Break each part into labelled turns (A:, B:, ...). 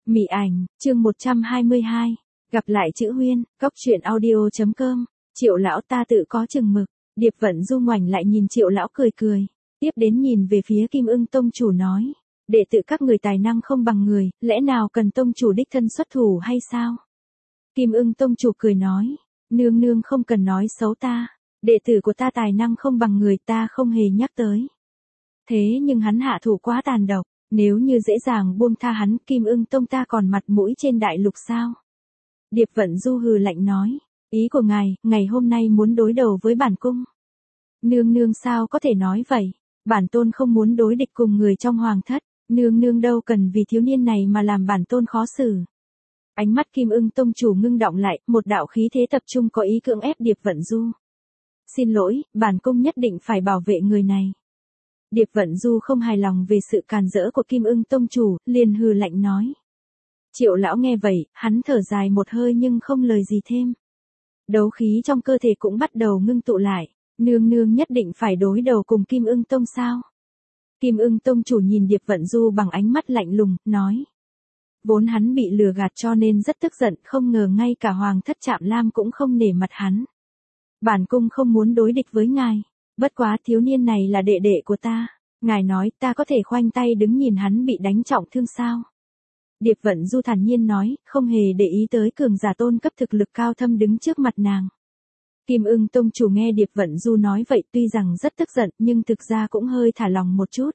A: Mị ảnh, chương 122. Gặp lại chữ Huyên, góc truyện audio.com. Triệu lão ta tự có chừng mực. Điệp Vận Du ngoảnh lại nhìn Triệu lão cười cười. Tiếp đến nhìn về phía Kim Ưng tông chủ nói. Đệ tử các người tài năng không bằng người, lẽ nào cần tông chủ đích thân xuất thủ hay sao? Kim Ưng tông chủ cười nói. Nương nương không cần nói xấu ta. Đệ tử của ta tài năng không bằng người, ta không hề nhắc tới. Thế nhưng hắn hạ thủ quá tàn độc. Nếu như dễ dàng buông tha hắn, Kim Ưng tông ta còn mặt mũi trên đại lục sao? Điệp Vận Du hừ lạnh nói. Ý của ngài, ngày hôm nay muốn đối đầu với bản cung. Nương nương sao có thể nói vậy? Bản tôn không muốn đối địch cùng người trong hoàng thất. Nương nương đâu cần vì thiếu niên này mà làm bản tôn khó xử. Ánh mắt Kim Ưng tông chủ ngưng động lại, một đạo khí thế tập trung có ý cưỡng ép Điệp Vận Du. Xin lỗi, bản cung nhất định phải bảo vệ người này. Điệp Vận Du không hài lòng về sự càn rỡ của Kim Ưng tông chủ, liền hừ lạnh nói. Triệu lão nghe vậy, hắn thở dài một hơi nhưng không lời gì thêm. Đấu khí trong cơ thể cũng bắt đầu ngưng tụ lại, nương nương nhất định phải đối đầu cùng Kim Ưng tông sao? Kim Ưng tông chủ nhìn Điệp Vận Du bằng ánh mắt lạnh lùng, nói. Vốn hắn bị lừa gạt cho nên rất tức giận, không ngờ ngay cả hoàng thất Trạm Lam cũng không nể mặt hắn. Bản cung không muốn đối địch với ngài. Bất quá thiếu niên này là đệ đệ của ta. Ngài nói ta có thể khoanh tay đứng nhìn hắn bị đánh trọng thương sao? Điệp Vận Du thản nhiên nói, không hề để ý tới cường giả tôn cấp thực lực cao thâm đứng trước mặt nàng. Kim Ưng tông chủ nghe Điệp Vận Du nói vậy tuy rằng rất tức giận nhưng thực ra cũng hơi thả lòng một chút.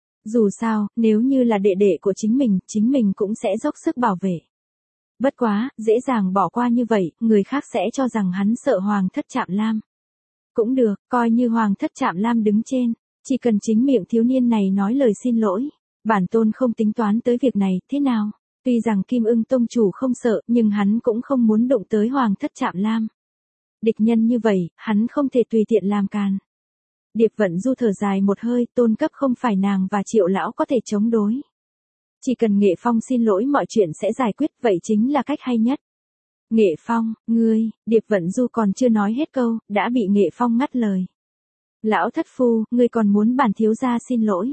A: Dù sao, nếu như là đệ đệ của chính mình cũng sẽ dốc sức bảo vệ. Bất quá, dễ dàng bỏ qua như vậy, người khác sẽ cho rằng hắn sợ hoàng thất Trạm Lam. Cũng được, coi như hoàng thất Trạm Lam đứng trên, chỉ cần chính miệng thiếu niên này nói lời xin lỗi, bản tôn không tính toán tới việc này, thế nào? Tuy rằng Kim Ưng tông chủ không sợ, nhưng hắn cũng không muốn đụng tới hoàng thất Trạm Lam. Địch nhân như vậy, hắn không thể tùy tiện làm càn. Điệp Vận Du thở dài một hơi, tôn cấp không phải nàng và Triệu lão có thể chống đối. Chỉ cần Nghệ Phong xin lỗi mọi chuyện sẽ giải quyết, vậy chính là cách hay nhất. Nghệ Phong, ngươi, Điệp Vận Du còn chưa nói hết câu, đã bị Nghệ Phong ngắt lời. Lão thất phu, ngươi còn muốn bản thiếu gia xin lỗi.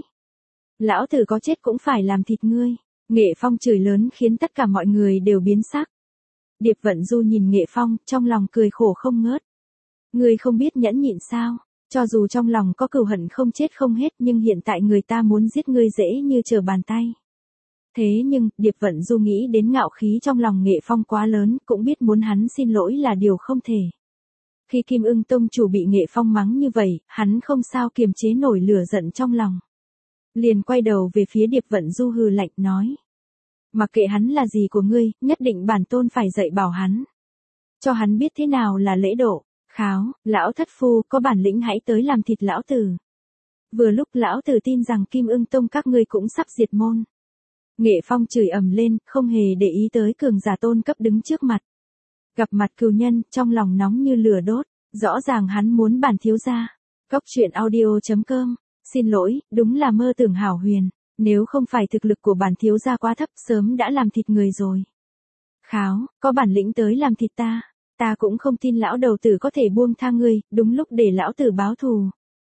A: Lão tử có chết cũng phải làm thịt ngươi. Nghệ Phong chửi lớn khiến tất cả mọi người đều biến sắc. Điệp Vận Du nhìn Nghệ Phong, trong lòng cười khổ không ngớt. Ngươi không biết nhẫn nhịn sao? Cho dù trong lòng có cừu hận không chết không hết nhưng hiện tại người ta muốn giết ngươi dễ như trở bàn tay. Thế nhưng, Điệp Vận Du nghĩ đến ngạo khí trong lòng Nghệ Phong quá lớn, cũng biết muốn hắn xin lỗi là điều không thể. Khi Kim Ưng tông chủ bị Nghệ Phong mắng như vậy, hắn không sao kiềm chế nổi lửa giận trong lòng. Liền quay đầu về phía Điệp Vận Du hừ lạnh nói. Mặc kệ hắn là gì của ngươi, nhất định bản tôn phải dạy bảo hắn. Cho hắn biết thế nào là lễ độ. Kháo, lão thất phu, có bản lĩnh hãy tới làm thịt lão tử. Vừa lúc lão tử tin rằng Kim Ưng tông các ngươi cũng sắp diệt môn. Nghệ Phong chửi ầm lên, không hề để ý tới cường giả tôn cấp đứng trước mặt. Gặp mặt cừu nhân, trong lòng nóng như lửa đốt, rõ ràng hắn muốn bản thiếu gia. Góc truyện audio.com. Xin lỗi, đúng là mơ tưởng hảo huyền, nếu không phải thực lực của bản thiếu gia quá thấp sớm đã làm thịt người rồi. Kháo, có bản lĩnh tới làm thịt ta. Ta cũng không tin lão đầu tử có thể buông tha ngươi, đúng lúc để lão tử báo thù.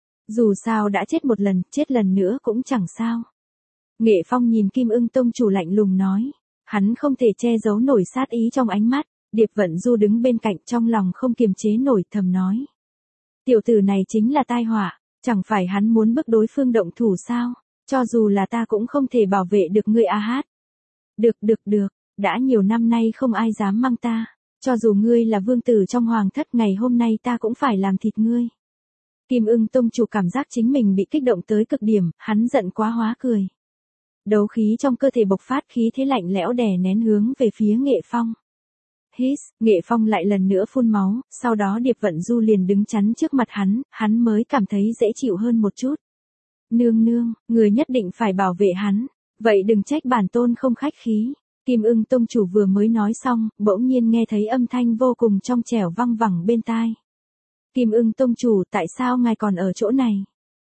A: Dù sao đã chết một lần, chết lần nữa cũng chẳng sao. Nghệ Phong nhìn Kim Ưng tông chủ lạnh lùng nói. Hắn không thể che giấu nổi sát ý trong ánh mắt. Điệp Vận Du đứng bên cạnh trong lòng không kiềm chế nổi thầm nói. Tiểu tử này chính là tai họa, chẳng phải hắn muốn bức đối phương động thủ sao? Cho dù là ta cũng không thể bảo vệ được ngươi a hát. Được, đã nhiều năm nay không ai dám mang ta. Cho dù ngươi là vương tử trong hoàng thất ngày hôm nay ta cũng phải làm thịt ngươi. Kim Ưng tông chủ cảm giác chính mình bị kích động tới cực điểm, hắn giận quá hóa cười. Đấu khí trong cơ thể bộc phát khí thế lạnh lẽo đè nén hướng về phía Nghệ Phong. Hít, Nghệ Phong lại lần nữa phun máu, sau đó Điệp Vận Du liền đứng chắn trước mặt hắn mới cảm thấy dễ chịu hơn một chút. Nương, người nhất định phải bảo vệ hắn, vậy đừng trách bản tôn không khách khí. Kim Ưng tông chủ vừa mới nói xong, bỗng nhiên nghe thấy âm thanh vô cùng trong trẻo văng vẳng bên tai. Kim Ưng tông chủ, tại sao ngài còn ở chỗ này?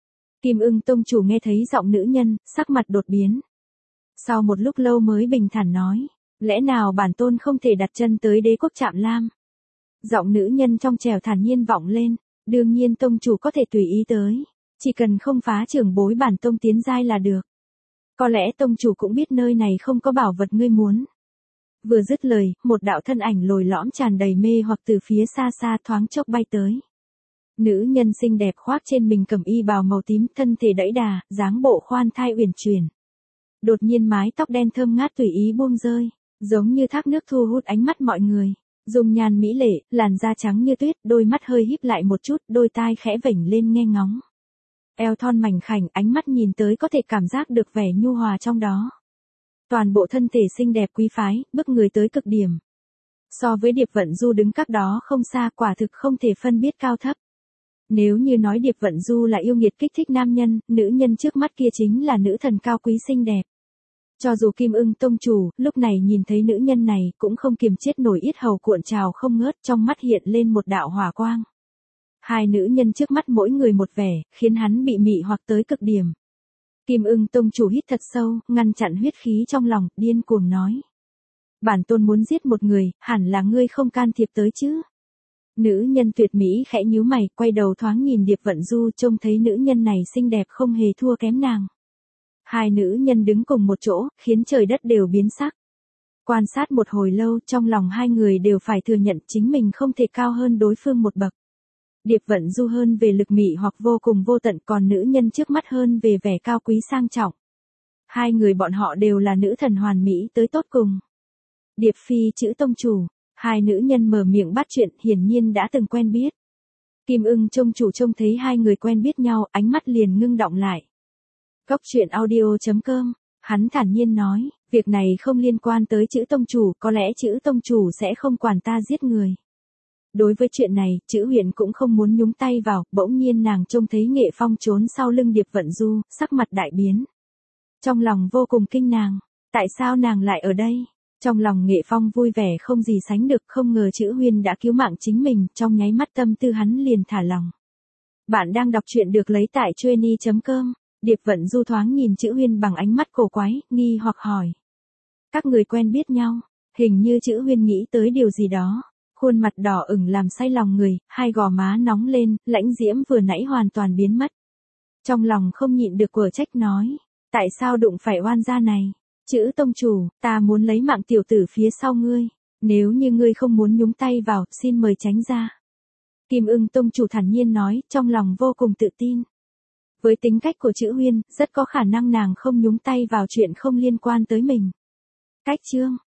A: Kim Ưng tông chủ nghe thấy giọng nữ nhân, sắc mặt đột biến. Sau một lúc lâu mới bình thản nói, lẽ nào bản tôn không thể đặt chân tới đế quốc Trạm Lam? Giọng nữ nhân trong trẻo thản nhiên vọng lên, đương nhiên tông chủ có thể tùy ý tới, chỉ cần không phá trưởng bối bản tông tiến giai là được. Có lẽ tông chủ cũng biết nơi này không có bảo vật ngươi muốn. Vừa dứt lời, một đạo thân ảnh lồi lõm tràn đầy mê hoặc từ phía xa xa thoáng chốc bay tới. Nữ nhân xinh đẹp khoác trên mình cẩm y bào màu tím, thân thể đẫy đà, dáng bộ khoan thai uyển chuyển. Đột nhiên mái tóc đen thơm ngát tùy ý buông rơi, giống như thác nước thu hút ánh mắt mọi người. Dung nhan mỹ lệ, làn da trắng như tuyết, đôi mắt hơi híp lại một chút, đôi tai khẽ vểnh lên nghe ngóng. Eo thon mảnh khảnh, ánh mắt nhìn tới có thể cảm giác được vẻ nhu hòa trong đó. Toàn bộ thân thể xinh đẹp quý phái, bức người tới cực điểm. So với Điệp Vận Du đứng cách đó không xa, quả thực không thể phân biết cao thấp. Nếu như nói Điệp Vận Du là yêu nghiệt kích thích nam nhân, nữ nhân trước mắt kia chính là nữ thần cao quý xinh đẹp. Cho dù Kim Ưng tông chủ, lúc này nhìn thấy nữ nhân này, cũng không kiềm chết nổi, yết hầu cuộn trào không ngớt, trong mắt hiện lên một đạo hỏa quang. Hai nữ nhân trước mắt mỗi người một vẻ, khiến hắn bị mị hoặc tới cực điểm. Kim Ưng tông chủ hít thật sâu, ngăn chặn huyết khí trong lòng, điên cuồng nói. Bản tôn muốn giết một người, hẳn là ngươi không can thiệp tới chứ. Nữ nhân tuyệt mỹ khẽ nhíu mày, quay đầu thoáng nhìn Điệp Vận Du, trông thấy nữ nhân này xinh đẹp không hề thua kém nàng. Hai nữ nhân đứng cùng một chỗ, khiến trời đất đều biến sắc. Quan sát một hồi lâu, trong lòng hai người đều phải thừa nhận chính mình không thể cao hơn đối phương một bậc. Điệp Vận Du hơn về lực mị hoặc vô cùng vô tận, còn nữ nhân trước mắt hơn về vẻ cao quý sang trọng. Hai người bọn họ đều là nữ thần hoàn mỹ tới tốt cùng. Điệp Phi chữ tông chủ, hai nữ nhân mở miệng bắt chuyện, hiển nhiên đã từng quen biết. Kim Ưng tông chủ trông thấy hai người quen biết nhau, ánh mắt liền ngưng đọng lại. Cốc truyện audio.com, hắn thản nhiên nói, việc này không liên quan tới chữ tông chủ, có lẽ chữ tông chủ sẽ không quản ta giết người. Đối với chuyện này, chữ Huyền cũng không muốn nhúng tay vào, bỗng nhiên nàng trông thấy Nghệ Phong trốn sau lưng Điệp Vận Du, sắc mặt đại biến. Trong lòng vô cùng kinh nàng, tại sao nàng lại ở đây? Trong lòng Nghệ Phong vui vẻ không gì sánh được, không ngờ chữ Huyền đã cứu mạng chính mình, trong nháy mắt tâm tư hắn liền thả lòng. Bạn đang đọc truyện được lấy tại Chueny.com. Điệp Vận Du thoáng nhìn chữ Huyền bằng ánh mắt cổ quái, nghi hoặc hỏi. Các người quen biết nhau, hình như chữ Huyền nghĩ tới điều gì đó. Khuôn mặt đỏ ửng làm say lòng người, hai gò má nóng lên, lãnh diễm vừa nãy hoàn toàn biến mất. Trong lòng không nhịn được quở trách nói, tại sao đụng phải oan gia này? Chữ tông chủ, ta muốn lấy mạng tiểu tử phía sau ngươi, nếu như ngươi không muốn nhúng tay vào, xin mời tránh ra. Kim Ưng tông chủ thản nhiên nói, trong lòng vô cùng tự tin. Với tính cách của chữ Huyên, rất có khả năng nàng không nhúng tay vào chuyện không liên quan tới mình. Cách chương